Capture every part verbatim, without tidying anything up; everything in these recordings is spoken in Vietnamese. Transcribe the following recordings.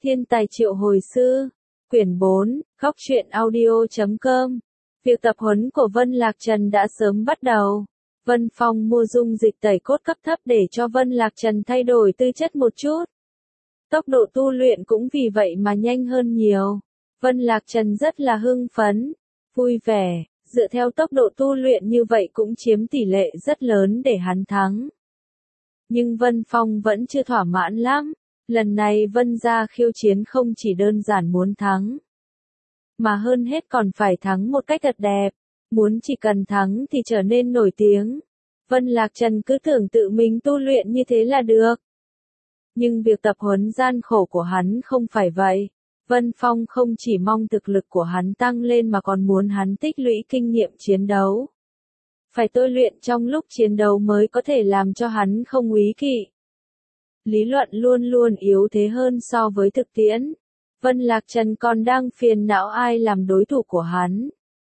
Thiên tài triệu hồi sư, quyển bốn, góc truyện audio chấm com. Việc tập huấn của Vân Lạc Trần đã sớm bắt đầu. Vân Phong mua dung dịch tẩy cốt cấp thấp để cho Vân Lạc Trần thay đổi tư chất một chút. Tốc độ tu luyện cũng vì vậy mà nhanh hơn nhiều. Vân Lạc Trần rất là hưng phấn, vui vẻ, dựa theo tốc độ tu luyện như vậy cũng chiếm tỷ lệ rất lớn để hắn thắng. Nhưng Vân Phong vẫn chưa thỏa mãn lắm. Lần này Vân gia khiêu chiến không chỉ đơn giản muốn thắng, mà hơn hết còn phải thắng một cách thật đẹp. Muốn chỉ cần thắng thì trở nên nổi tiếng. Vân Lạc Trần cứ tưởng tự mình tu luyện như thế là được. Nhưng việc tập huấn gian khổ của hắn không phải vậy. Vân Phong không chỉ mong thực lực của hắn tăng lên mà còn muốn hắn tích lũy kinh nghiệm chiến đấu. Phải tôi luyện trong lúc chiến đấu mới có thể làm cho hắn không úy kỵ. Lý luận luôn luôn yếu thế hơn so với thực tiễn. Vân Lạc Trần còn đang phiền não ai làm đối thủ của hắn.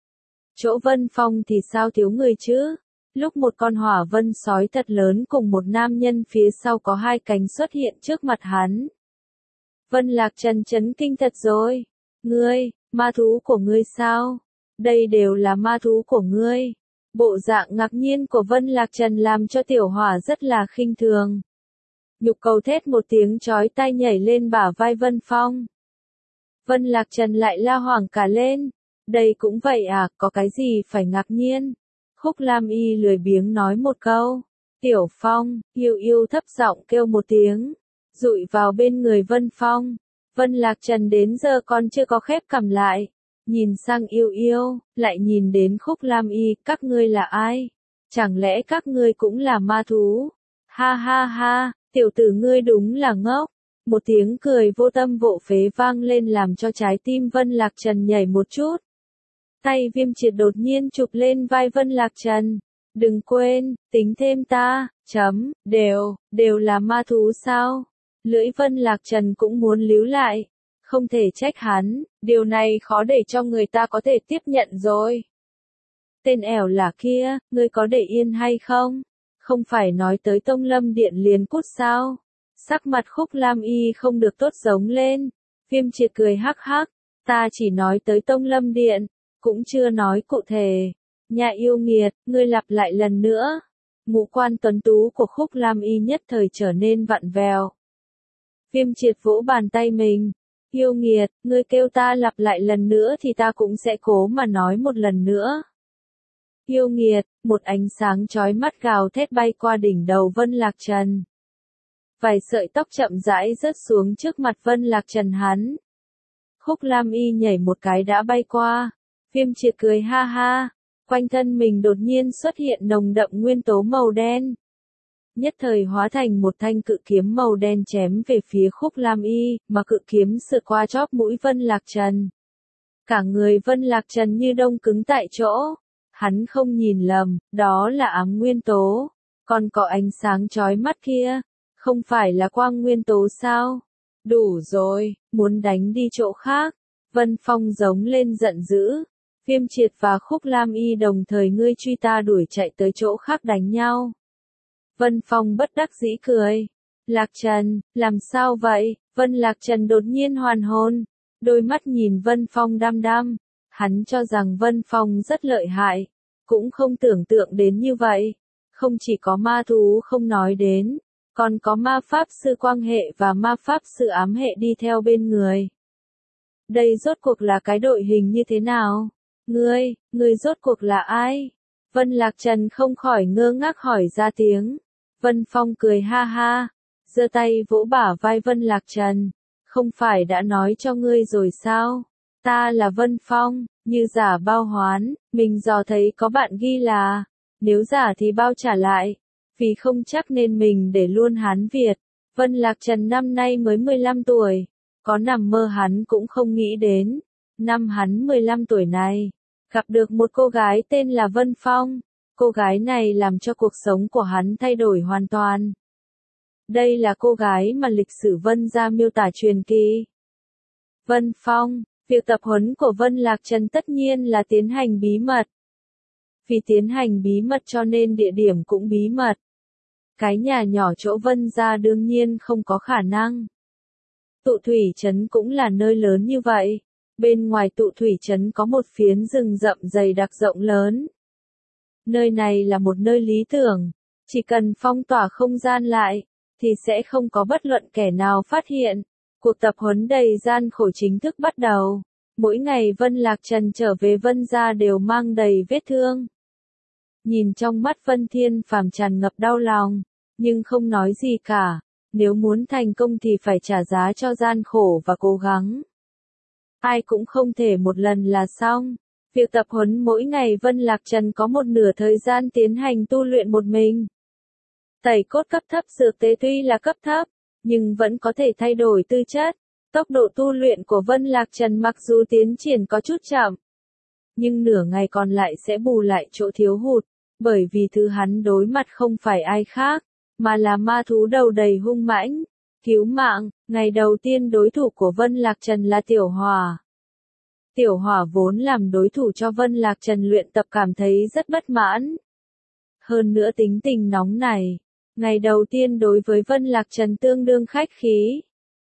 Chỗ Vân Phong thì sao thiếu người chứ? Lúc một con hỏa vân sói thật lớn cùng một nam nhân phía sau có hai cánh xuất hiện trước mặt hắn. Vân Lạc Trần chấn kinh thật rồi. Ngươi, ma thú của ngươi sao? Đây đều là ma thú của ngươi. Bộ dạng ngạc nhiên của Vân Lạc Trần làm cho tiểu hỏa rất là khinh thường. Nhục cầu thét một tiếng chói tai nhảy lên bả vai Vân Phong. Vân Lạc Trần lại la hoảng cả lên. Đây cũng vậy à, có cái gì phải ngạc nhiên? Khúc Lam Y lười biếng nói một câu. Tiểu Phong, yêu yêu thấp giọng kêu một tiếng, dụi vào bên người Vân Phong. Vân Lạc Trần đến giờ còn chưa có khép cằm lại. Nhìn sang yêu yêu, lại nhìn đến Khúc Lam Y, các ngươi là ai? Chẳng lẽ các ngươi cũng là ma thú? Ha ha ha, tiểu tử ngươi đúng là ngốc. Một tiếng cười vô tâm vô phế vang lên làm cho trái tim Vân Lạc Trần nhảy một chút. Tay Viêm Triệt đột nhiên chụp lên vai Vân Lạc Trần. Đừng quên, tính thêm ta, chấm, đều, đều là ma thú sao? Lưỡi Vân Lạc Trần cũng muốn líu lại. Không thể trách hắn, điều này khó để cho người ta có thể tiếp nhận rồi. Tên ẻo là kia, ngươi có để yên hay không? Không phải nói tới Tông Lâm Điện liền cút sao? Sắc mặt Khúc Lam Y không được tốt giống lên. Viêm Triệt cười hắc hắc, ta chỉ nói tới Tông Lâm Điện, cũng chưa nói cụ thể. Nhà yêu nghiệt, ngươi lặp lại lần nữa. Ngũ quan tuấn tú của Khúc Lam Y nhất thời trở nên vặn vẹo. Viêm Triệt vỗ bàn tay mình. Yêu nghiệt, ngươi kêu ta lặp lại lần nữa thì ta cũng sẽ cố mà nói một lần nữa. Yêu nghiệt, một ánh sáng chói mắt gào thét bay qua đỉnh đầu Vân Lạc Trần. Vài sợi tóc chậm rãi rớt xuống trước mặt Vân Lạc Trần hắn. Khúc Lam Y nhảy một cái đã bay qua. Viêm Triệt cười ha ha. Quanh thân mình đột nhiên xuất hiện nồng đậm nguyên tố màu đen. Nhất thời hóa thành một thanh cự kiếm màu đen chém về phía Khúc Lam Y, mà cự kiếm sượt qua chóp mũi Vân Lạc Trần. Cả người Vân Lạc Trần như đông cứng tại chỗ. Hắn không nhìn lầm, đó là ám nguyên tố. Còn có ánh sáng chói mắt kia, không phải là quang nguyên tố sao? Đủ rồi, muốn đánh đi chỗ khác. Vân Phong giống lên giận dữ. Viêm Triệt và Khúc Lam Y đồng thời ngươi truy ta đuổi chạy tới chỗ khác đánh nhau. Vân Phong bất đắc dĩ cười. Lạc Trần, làm sao vậy? Vân Lạc Trần đột nhiên hoàn hồn. Đôi mắt nhìn Vân Phong đăm đăm. Hắn cho rằng Vân Phong rất lợi hại. Cũng không tưởng tượng đến như vậy. Không chỉ có ma thú không nói đến. Còn có ma pháp sư quang hệ và ma pháp sư ám hệ đi theo bên người. Đây rốt cuộc là cái đội hình như thế nào? Ngươi, ngươi rốt cuộc là ai? Vân Lạc Trần không khỏi ngơ ngác hỏi ra tiếng. Vân Phong cười ha ha, giơ tay vỗ bả vai Vân Lạc Trần. Không phải đã nói cho ngươi rồi sao? Ta là Vân Phong, như giả bao hoán, mình dò thấy có bạn ghi là, nếu giả thì bao trả lại. Vì không chắc nên mình để luôn Hán Việt. Vân Lạc Trần năm nay mới mười lăm tuổi. Có nằm mơ hắn cũng không nghĩ đến. Năm hắn mười lăm tuổi này, gặp được một cô gái tên là Vân Phong. Cô gái này làm cho cuộc sống của hắn thay đổi hoàn toàn. Đây là cô gái mà lịch sử Vân gia miêu tả truyền kỳ. Vân Phong, việc tập huấn của Vân Lạc Trần tất nhiên là tiến hành bí mật. Vì tiến hành bí mật cho nên địa điểm cũng bí mật. Cái nhà nhỏ chỗ Vân gia đương nhiên không có khả năng Tụ thủy trấn cũng là nơi lớn như vậy. Bên ngoài tụ thủy trấn có một phiến rừng rậm dày đặc rộng lớn. Nơi này là một nơi lý tưởng. Chỉ cần phong tỏa không gian lại, thì sẽ không có bất luận kẻ nào phát hiện. Cuộc tập huấn đầy gian khổ chính thức bắt đầu. Mỗi ngày Vân Lạc Trần trở về Vân gia đều mang đầy vết thương. Nhìn trong mắt Vân Thiên Phàm tràn ngập đau lòng, nhưng không nói gì cả. Nếu muốn thành công thì phải trả giá cho gian khổ và cố gắng. Ai cũng không thể một lần là xong. Việc tập huấn mỗi ngày Vân Lạc Trần có một nửa thời gian tiến hành tu luyện một mình. Tẩy cốt cấp thấp dược tế tuy là cấp thấp, nhưng vẫn có thể thay đổi tư chất. Tốc độ tu luyện của Vân Lạc Trần mặc dù tiến triển có chút chậm, nhưng nửa ngày còn lại sẽ bù lại chỗ thiếu hụt, bởi vì thứ hắn đối mặt không phải ai khác, mà là ma thú đầu đầy hung mãnh. Cứu mạng, ngày đầu tiên đối thủ của Vân Lạc Trần là Tiểu Hỏa. Tiểu Hỏa vốn làm đối thủ cho Vân Lạc Trần luyện tập cảm thấy rất bất mãn. Hơn nữa tính tình nóng này, ngày đầu tiên đối với Vân Lạc Trần tương đương khách khí.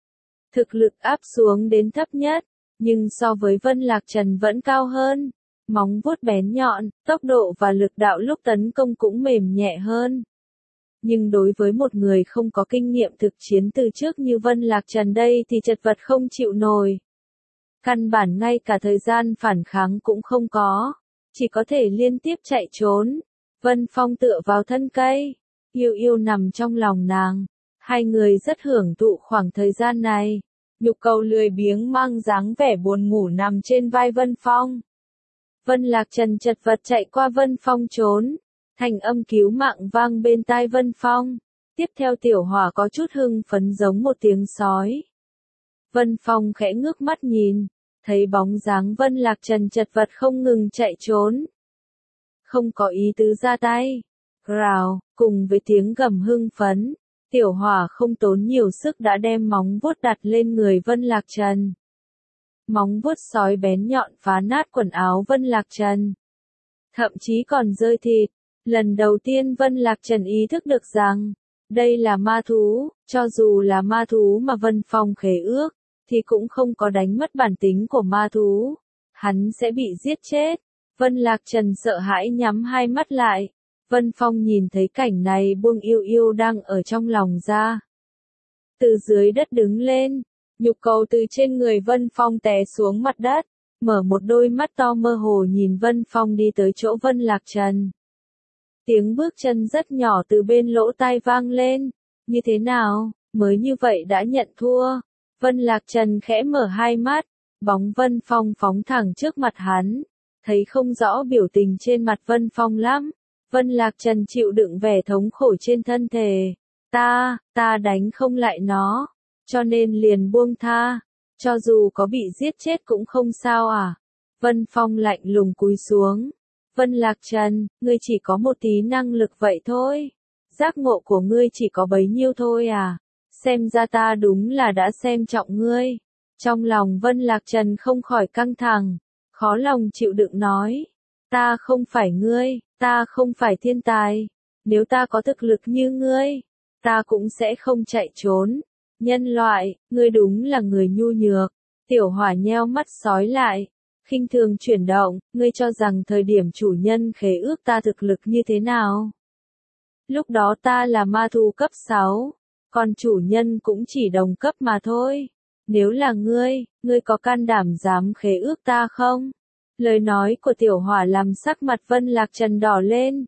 Thực lực áp xuống đến thấp nhất, nhưng so với Vân Lạc Trần vẫn cao hơn. Móng vuốt bén nhọn, tốc độ và lực đạo lúc tấn công cũng mềm nhẹ hơn. Nhưng đối với một người không có kinh nghiệm thực chiến từ trước như Vân Lạc Trần đây thì chật vật không chịu nổi. Căn bản ngay cả thời gian phản kháng cũng không có, chỉ có thể liên tiếp chạy trốn. Vân Phong tựa vào thân cây, yêu yêu nằm trong lòng nàng. Hai người rất hưởng thụ khoảng thời gian này. Nhục Cầu lười biếng mang dáng vẻ buồn ngủ nằm trên vai Vân Phong. Vân Lạc Trần chật vật chạy qua Vân Phong trốn. Thành âm cứu mạng vang bên tai Vân Phong. Tiếp theo Tiểu Hỏa có chút hưng phấn giống một tiếng sói. Vân Phong khẽ ngước mắt nhìn, thấy bóng dáng Vân Lạc Trần chật vật không ngừng chạy trốn. Không có ý tứ ra tay. Rào, cùng với tiếng gầm hưng phấn, Tiểu Hỏa không tốn nhiều sức đã đem móng vuốt đặt lên người Vân Lạc Trần. Móng vuốt sói bén nhọn phá nát quần áo Vân Lạc Trần. Thậm chí còn rơi thịt. Lần đầu tiên Vân Lạc Trần ý thức được rằng, đây là ma thú, cho dù là ma thú mà Vân Phong khế ước, thì cũng không có đánh mất bản tính của ma thú. Hắn sẽ bị giết chết. Vân Lạc Trần sợ hãi nhắm hai mắt lại. Vân Phong nhìn thấy cảnh này buông yêu yêu đang ở trong lòng ra. Từ dưới đất đứng lên, Nhục Cầu từ trên người Vân Phong té xuống mặt đất, mở một đôi mắt to mơ hồ nhìn Vân Phong đi tới chỗ Vân Lạc Trần. Tiếng bước chân rất nhỏ từ bên lỗ tai vang lên. Như thế nào, mới như vậy đã nhận thua. Vân Lạc Trần khẽ mở hai mắt, bóng Vân Phong phóng thẳng trước mặt hắn. Thấy không rõ biểu tình trên mặt Vân Phong lắm. Vân Lạc Trần chịu đựng vẻ thống khổ trên thân thể. Ta, ta đánh không lại nó, cho nên liền buông tha. Cho dù có bị giết chết cũng không sao à. Vân Phong lạnh lùng cúi xuống. Vân Lạc Trần, ngươi chỉ có một tí năng lực vậy thôi. Giác ngộ của ngươi chỉ có bấy nhiêu thôi à. Xem ra ta đúng là đã xem trọng ngươi. Trong lòng Vân Lạc Trần không khỏi căng thẳng, khó lòng chịu đựng nói. Ta không phải ngươi, ta không phải thiên tài. Nếu ta có thực lực như ngươi, ta cũng sẽ không chạy trốn. Nhân loại, ngươi đúng là người nhu nhược. Tiểu Hỏa nheo mắt sói lại. Khinh thường chuyển động, ngươi cho rằng thời điểm chủ nhân khế ước ta thực lực như thế nào? Lúc đó ta là ma thú cấp sáu, còn chủ nhân cũng chỉ đồng cấp mà thôi. Nếu là ngươi, ngươi có can đảm dám khế ước ta không? Lời nói của Tiểu Hỏa làm sắc mặt Vân Lạc Trần đỏ lên.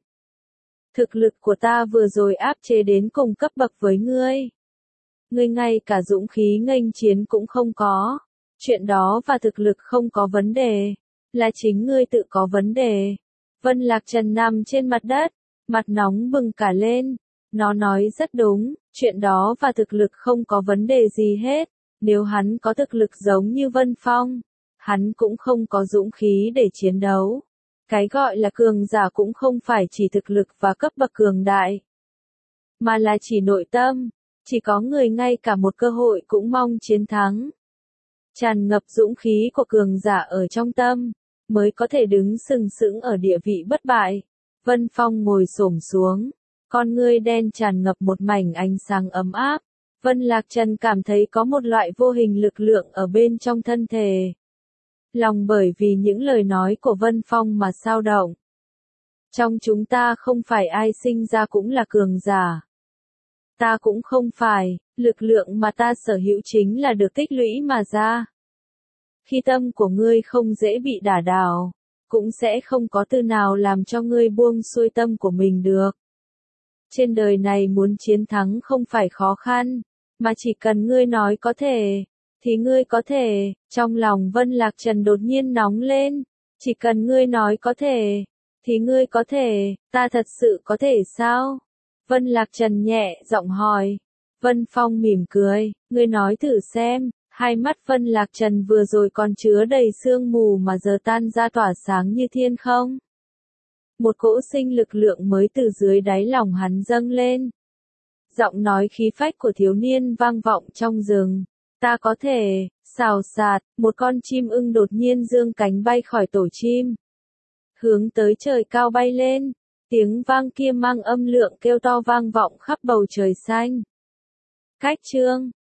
Thực lực của ta vừa rồi áp chế đến cùng cấp bậc với ngươi. Ngươi ngay cả dũng khí nghênh chiến cũng không có. Chuyện đó và thực lực không có vấn đề, là chính ngươi tự có vấn đề. Vân Lạc Trần nằm trên mặt đất, mặt nóng bừng cả lên. Nó nói rất đúng, chuyện đó và thực lực không có vấn đề gì hết. Nếu hắn có thực lực giống như Vân Phong, hắn cũng không có dũng khí để chiến đấu. Cái gọi là cường giả cũng không phải chỉ thực lực và cấp bậc cường đại, mà là chỉ nội tâm. Chỉ có người ngay cả một cơ hội cũng mong chiến thắng. Tràn ngập dũng khí của cường giả ở trong tâm, mới có thể đứng sừng sững ở địa vị bất bại. Vân Phong ngồi xổm xuống, con ngươi đen tràn ngập một mảnh ánh sáng ấm áp. Vân Lạc Trần cảm thấy có một loại vô hình lực lượng ở bên trong thân thể. Lòng bởi vì những lời nói của Vân Phong mà xao động. Trong chúng ta không phải ai sinh ra cũng là cường giả. Ta cũng không phải, lực lượng mà ta sở hữu chính là được tích lũy mà ra. Khi tâm của ngươi không dễ bị đả đảo, cũng sẽ không có từ nào làm cho ngươi buông xuôi tâm của mình được. Trên đời này muốn chiến thắng không phải khó khăn, mà chỉ cần ngươi nói có thể, thì ngươi có thể. Trong lòng Vân Lạc Trần đột nhiên nóng lên, chỉ cần ngươi nói có thể, thì ngươi có thể, ta thật sự có thể sao? Vân Lạc Trần nhẹ giọng hỏi. Vân Phong mỉm cười, ngươi nói thử xem. Hai mắt Vân Lạc Trần vừa rồi còn chứa đầy sương mù mà giờ tan ra tỏa sáng như thiên không. Một cỗ sinh lực lượng mới từ dưới đáy lòng hắn dâng lên. Giọng nói khí phách của thiếu niên vang vọng trong rừng. Ta có thể, xào xạc, một con chim ưng đột nhiên dương cánh bay khỏi tổ chim. Hướng tới trời cao bay lên, tiếng vang kia mang âm lượng kêu to vang vọng khắp bầu trời xanh. Cách chương